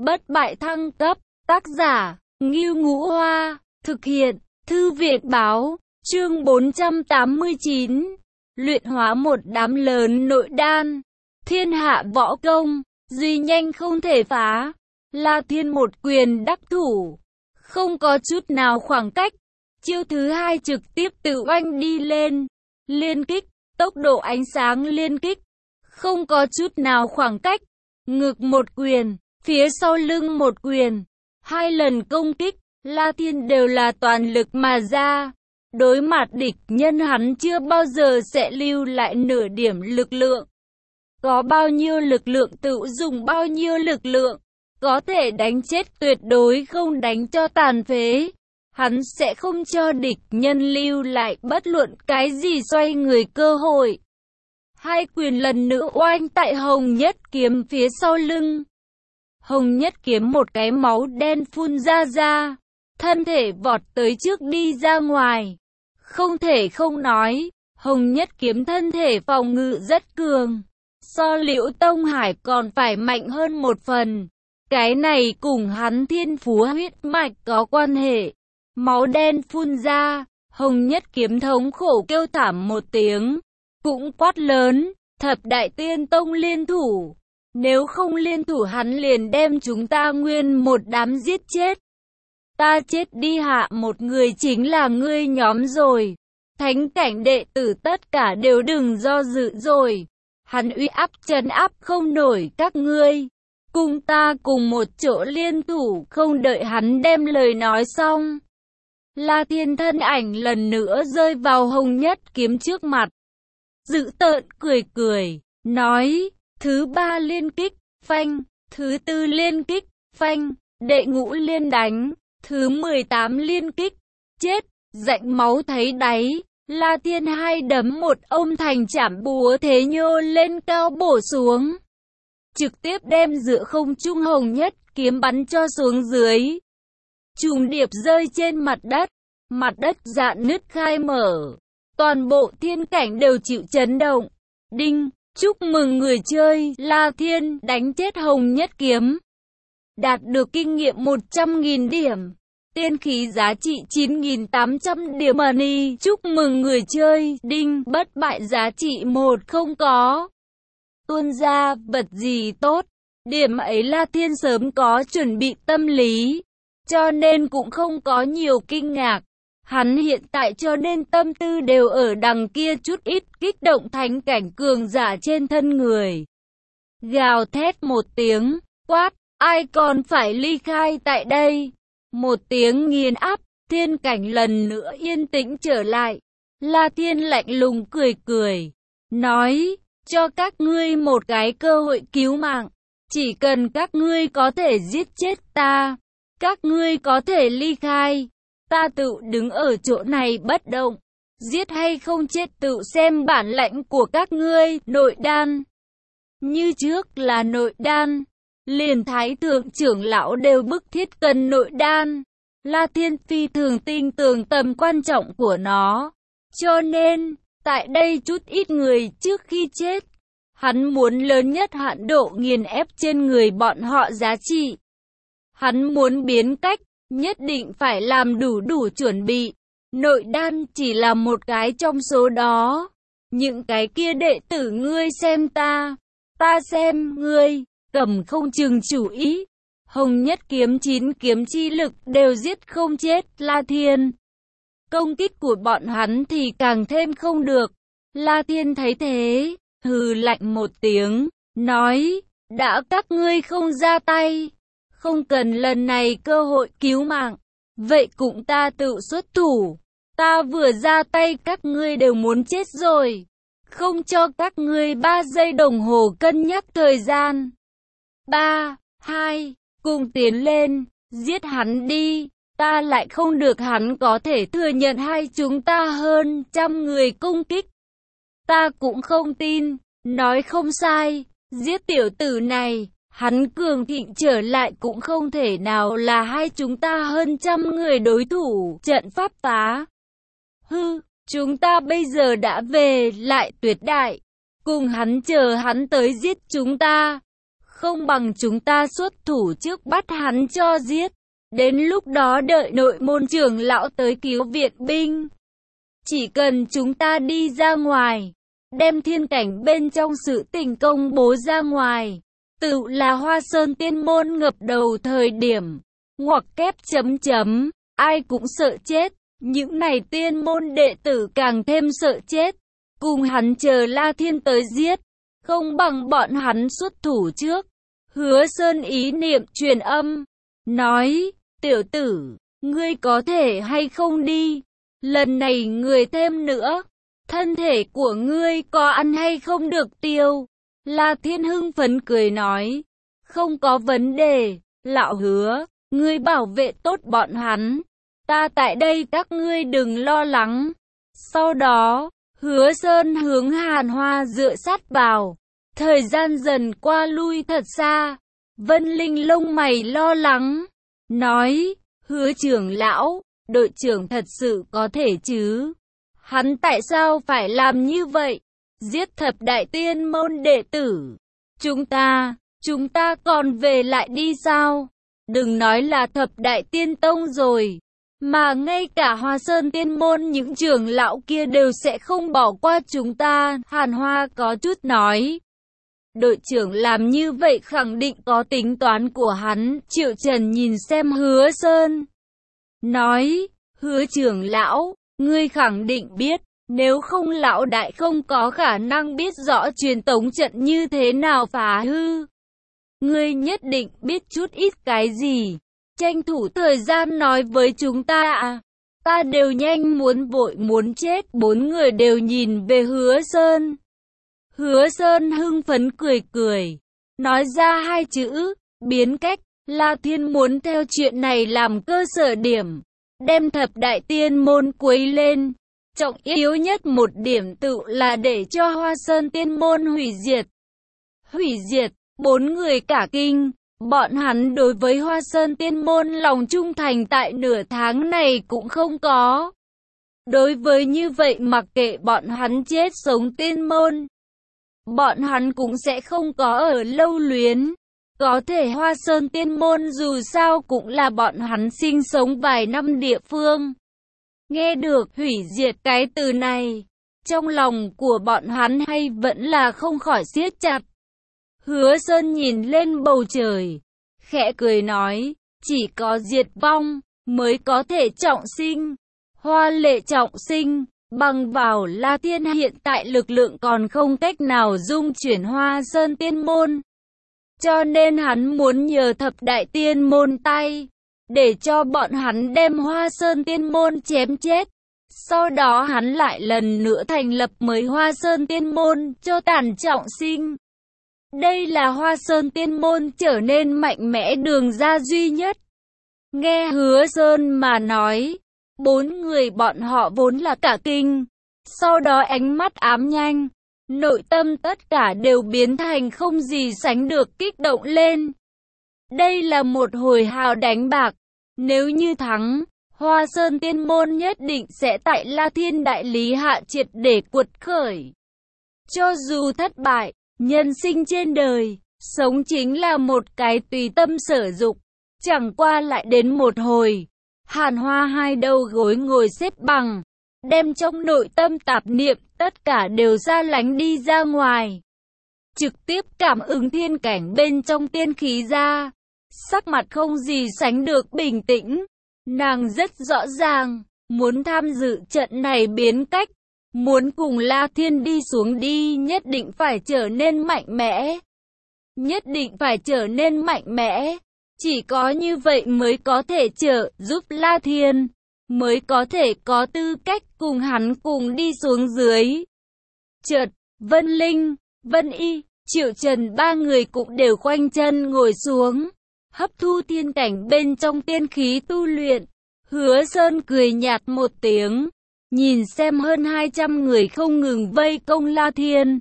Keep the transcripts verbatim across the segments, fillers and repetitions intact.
bất bại thăng cấp, tác giả, Ngưu Ngũ Hoa, thực hiện, Thư viện Báo, chương bốn trăm tám mươi chín, luyện hóa một đám lớn nội đan, thiên hạ võ công, duy nhanh không thể phá, La Thiên một quyền đắc thủ, không có chút nào khoảng cách, chiêu thứ hai trực tiếp tự oanh đi lên, liên kích, tốc độ ánh sáng liên kích, không có chút nào khoảng cách, ngực một quyền, phía sau lưng một quyền, hai lần công kích, La Thiên đều là toàn lực mà ra. Đối mặt địch nhân hắn chưa bao giờ sẽ lưu lại nửa điểm lực lượng. Có bao nhiêu lực lượng tự dùng bao nhiêu lực lượng, có thể đánh chết tuyệt đối không đánh cho tàn phế. Hắn sẽ không cho địch nhân lưu lại bất luận cái gì xoay người cơ hội. Hai quyền lần nữa oanh tại Hồng Nhất Kiếm phía sau lưng. Hồng Nhất Kiếm một cái máu đen phun ra ra, thân thể vọt tới trước đi ra ngoài. Không thể không nói, Hồng Nhất Kiếm thân thể phòng ngự rất cường, so Liễu Tông Hải còn phải mạnh hơn một phần. Cái này cùng hắn thiên phú huyết mạch có quan hệ. Máu đen phun ra, Hồng Nhất Kiếm thống khổ kêu thảm một tiếng, cũng quát lớn, Thập Đại Tiên Tông liên thủ. Nếu không liên thủ hắn liền đem chúng ta nguyên một đám giết chết. Ta chết đi hạ một người chính là ngươi nhóm rồi. Thánh cảnh đệ tử tất cả đều đừng do dự rồi. Hắn uy áp trấn áp không nổi các ngươi. Cùng ta cùng một chỗ liên thủ, không đợi hắn đem lời nói xong. La Thiên thân ảnh lần nữa rơi vào Hồng Nhất Kiếm trước mặt. Dữ tợn cười cười, nói, thứ ba liên kích, phanh, thứ tư liên kích, phanh, đệ ngũ liên đánh. Thứ mười tám liên kích, chết, rãnh máu thấy đáy, La Thiên hai đấm một ông thành chảm búa thế nhô lên cao bổ xuống. Trực tiếp đem giữa không trung Hồng Nhất Kiếm bắn cho xuống dưới. Trùng điệp rơi trên mặt đất, mặt đất rạn nứt khai mở. Toàn bộ thiên cảnh đều chịu chấn động. Đinh, chúc mừng người chơi, La Thiên đánh chết Hồng Nhất Kiếm. Đạt được kinh nghiệm một trăm nghìn điểm. Tiên khí giá trị chín nghìn tám trăm điểm money. Chúc mừng người chơi. Đinh, bất bại giá trị một không có. Tuôn ra vật gì tốt. Điểm ấy La Thiên sớm có chuẩn bị tâm lý, cho nên cũng không có nhiều kinh ngạc. Hắn hiện tại cho nên tâm tư đều ở đằng kia chút ít kích động thánh cảnh cường giả trên thân người. Gào thét một tiếng, quát, ai còn phải ly khai tại đây? Một tiếng nghiền áp, thiên cảnh lần nữa yên tĩnh trở lại. La Thiên lạnh lùng cười cười, nói, cho các ngươi một cái cơ hội cứu mạng. Chỉ cần các ngươi có thể giết chết ta, các ngươi có thể ly khai. Ta tự đứng ở chỗ này bất động. Giết hay không chết tự xem bản lãnh của các ngươi. Nội đan. Như trước là nội đan. Liền thái thượng trưởng lão đều bức thiết cần nội đan. La Thiên phi thường tin tưởng tầm quan trọng của nó. Cho nên, tại đây chút ít người trước khi chết, hắn muốn lớn nhất hạn độ nghiền ép trên người bọn họ giá trị. Hắn muốn biến cách, nhất định phải làm đủ đủ chuẩn bị. Nội đan chỉ là một cái trong số đó. Những cái kia đệ tử ngươi xem ta, ta xem ngươi, cầm không chừng chủ ý. Hồng Nhất Kiếm chín kiếm chi lực đều giết không chết La Thiên. Công kích của bọn hắn thì càng thêm không được. La Thiên thấy thế, hừ lạnh một tiếng, nói, đã các ngươi không ra tay, không cần lần này cơ hội cứu mạng, vậy cũng ta tự xuất thủ. Ta vừa ra tay các ngươi đều muốn chết rồi, không cho các ngươi ba giây đồng hồ cân nhắc thời gian. Ba, hai, cùng tiến lên, giết hắn đi. Ta lại không được hắn có thể thừa nhận hai chúng ta hơn trăm người công kích. Ta cũng không tin, nói không sai, giết tiểu tử này, hắn cường thịnh trở lại cũng không thể nào là hai chúng ta hơn trăm người đối thủ. Trận pháp phá. Hư, chúng ta bây giờ đã về lại tuyệt đại, cùng hắn chờ hắn tới giết chúng ta. không bằng chúng ta xuất thủ trước bắt hắn cho giết. Đến lúc đó đợi nội môn trưởng lão tới cứu viện binh. Chỉ cần chúng ta đi ra ngoài, đem thiên cảnh bên trong sự tình công bố ra ngoài, tự là Hoa Sơn tiên môn ngập đầu thời điểm, ngoặc kép chấm chấm, ai cũng sợ chết, những này tiên môn đệ tử càng thêm sợ chết, cùng hắn chờ La Thiên tới giết, không bằng bọn hắn xuất thủ trước. Hứa Sơn ý niệm truyền âm, nói, tiểu tử, ngươi có thể hay không đi, lần này người thêm nữa, thân thể của ngươi có ăn hay không được tiêu. La Thiên hưng phấn cười nói, không có vấn đề, lão Hứa, ngươi bảo vệ tốt bọn hắn, ta tại đây các ngươi đừng lo lắng. Sau đó, Hứa Sơn hướng Hàn Hoa dựa sát vào, thời gian dần qua lui thật xa, Vân Linh lông mày lo lắng, nói, Hứa trưởng lão, đội trưởng thật sự có thể chứ? Hắn tại sao phải làm như vậy? Giết thập đại tiên môn đệ tử. Chúng ta, chúng ta còn về lại đi sao? Đừng nói là thập đại tiên tông rồi, mà ngay cả Hoa Sơn tiên môn những trưởng lão kia đều sẽ không bỏ qua chúng ta. Hàn Hoa có chút nói. Đội trưởng làm như vậy khẳng định có tính toán của hắn. Triệu Trần nhìn xem Hứa Sơn, nói, Hứa trưởng lão, ngươi khẳng định biết, nếu không lão đại không có khả năng biết rõ truyền tống trận như thế nào phá hư. Ngươi nhất định biết chút ít cái gì, tranh thủ thời gian nói với chúng ta à. Ta đều nhanh muốn vội muốn chết. Bốn người đều nhìn về Hứa Sơn. Hứa Sơn hưng phấn cười cười, nói ra hai chữ, biến cách. La Thiên muốn theo chuyện này làm cơ sở điểm, đem thập đại tiên môn quấy lên. Trọng yếu nhất một điểm tự là để cho Hoa Sơn tiên môn hủy diệt. Hủy diệt, bốn người cả kinh, bọn hắn đối với Hoa Sơn tiên môn lòng trung thành tại nửa tháng này cũng không có. Đối với như vậy mặc kệ bọn hắn chết sống tiên môn, bọn hắn cũng sẽ không có ở lâu luyến. Có thể Hoa Sơn tiên môn dù sao cũng là bọn hắn sinh sống vài năm địa phương. Nghe được hủy diệt cái từ này, trong lòng của bọn hắn hay vẫn là không khỏi siết chặt. Hứa Sơn nhìn lên bầu trời, khẽ cười nói, chỉ có diệt vong mới có thể trọng sinh. Hoa lệ trọng sinh, bằng vào La Thiên hiện tại lực lượng còn không cách nào dung chuyển Hoa Sơn tiên môn. Cho nên hắn muốn nhờ thập đại tiên môn tay, để cho bọn hắn đem Hoa Sơn tiên môn chém chết. Sau đó hắn lại lần nữa thành lập mới Hoa Sơn tiên môn cho tàn trọng sinh. Đây là Hoa Sơn tiên môn trở nên mạnh mẽ đường ra duy nhất. Nghe Hứa Sơn mà nói, bốn người bọn họ vốn là cả kinh. Sau đó ánh mắt ám nhanh, nội tâm tất cả đều biến thành không gì sánh được kích động lên. Đây là một hồi hào đánh bạc. Nếu như thắng, Hoa Sơn tiên môn nhất định sẽ tại La Thiên đại lý hạ triệt để cuột khởi. Cho dù thất bại, nhân sinh trên đời, sống chính là một cái tùy tâm sở dục. Chẳng qua lại đến một hồi, Hàn Hoa hai đầu gối ngồi xếp bằng, đem trong nội tâm tạp niệm tất cả đều ra lánh đi ra ngoài. Trực tiếp cảm ứng thiên cảnh bên trong tiên khí ra, sắc mặt không gì sánh được bình tĩnh. Nàng rất rõ ràng, muốn tham dự trận này biến cách, muốn cùng La Thiên đi xuống đi nhất định phải trở nên mạnh mẽ. Nhất định phải trở nên mạnh mẽ. Chỉ có như vậy mới có thể trợ giúp La Thiên, mới có thể có tư cách cùng hắn cùng đi xuống dưới. Chợt, Vân Linh, Vân Y, Triệu Trần ba người cũng đều khoanh chân ngồi xuống, hấp thu thiên cảnh bên trong tiên khí tu luyện. Hứa Sơn cười nhạt một tiếng, nhìn xem hơn hai trăm người không ngừng vây công La Thiên.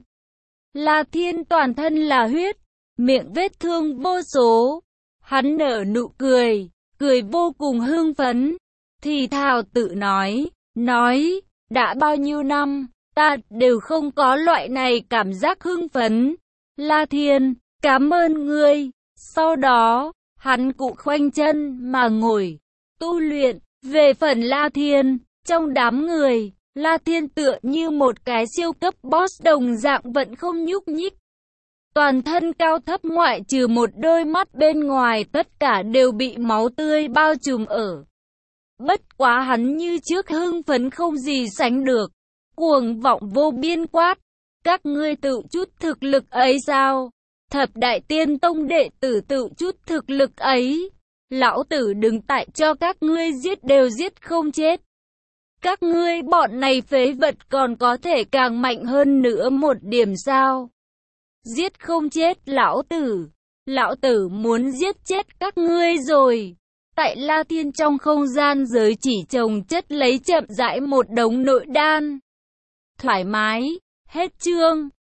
La Thiên toàn thân là huyết, miệng vết thương vô số. Hắn nở nụ cười, cười vô cùng hưng phấn, thì thào tự nói, nói, đã bao nhiêu năm, ta đều không có loại này cảm giác hưng phấn. La Thiên, Cảm ơn ngươi. Sau đó, hắn cụ khoanh chân mà ngồi, tu luyện. Về phần La Thiên, trong đám người, La Thiên tựa như một cái siêu cấp boss đồng dạng vẫn không nhúc nhích. Toàn thân cao thấp ngoại trừ một đôi mắt bên ngoài tất cả đều bị máu tươi bao trùm ở. Bất quá hắn như trước hưng phấn không gì sánh được, cuồng vọng vô biên quát. Các ngươi tự chút thực lực ấy sao? Thập đại tiên tông đệ tử tự chút thực lực ấy. Lão tử đứng tại cho các ngươi giết đều giết không chết. Các ngươi bọn này phế vật còn có thể càng mạnh hơn nữa một điểm sao? Giết không chết lão tử. Lão tử muốn giết chết các ngươi rồi. Tại La Thiên trong không gian giới chỉ chồng chất lấy chậm rãi một đống nội đan. Thoải mái, hết chương.